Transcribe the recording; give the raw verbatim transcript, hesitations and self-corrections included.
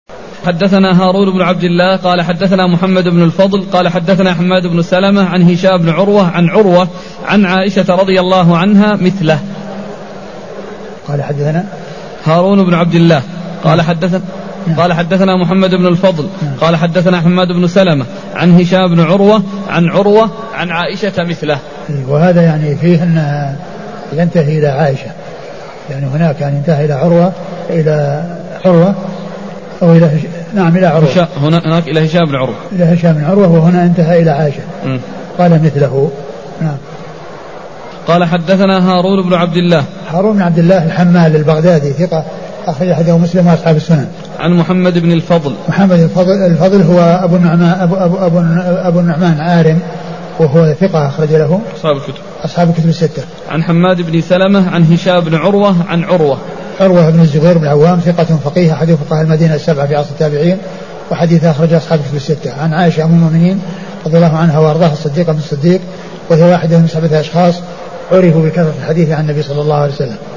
حدثنا هارون بن عبد الله قال حدثنا محمد بن الفضل قال حدثنا حماد بن سلمة عن هشام بن عروة عن عروة عن عائشة رضي الله عنها مثله. قال حدثنا هارون بن عبد الله قال حدثنا قال حدثنا محمد بن الفضل قال حدثنا حماد بن سلمة عن هشام بن عروة عن عروة عن عائشة مثله. وهذا يعني فيه أنها ينتهي إلى عائشة، يعني هناك يعني انتهى إلى عروة إلى عروة أو إلى هش... نعم إلى عروة، هناك إلى هشام بن عروة إلى هشام بن عروة، وهنا انتهى إلى عائشة. م. قال مثله. نعم. قال حدثنا هارون بن عبد الله هارون بن عبد الله الحمال البغدادي ثقة أخرج حديثه مسلم وأصحاب السنن. عن محمد بن الفضل محمد الفضل الفضل هو أبو النعمان أبو أبو أبو, أبو النعمان عارم، وهو ثقة أخرج له أصحاب الكتب أصحاب الكتب الستة. عن حماد بن سلمة عن هشام بن عروة عن عروة عروة بن الزبير بن العوام ثقة فقيه أحد فقهاء المدينة السبعة في عصر التابعين، وحديث أخرج أصحاب الكتب الستة. عن عائشة أم المؤمنين رضي الله عنها وأرضاها الصديقة بن الصديق، وهي واحدة من سبعة أشخاص عرفوا بكثرة الحديث عن النبي صلى الله عليه وسلم.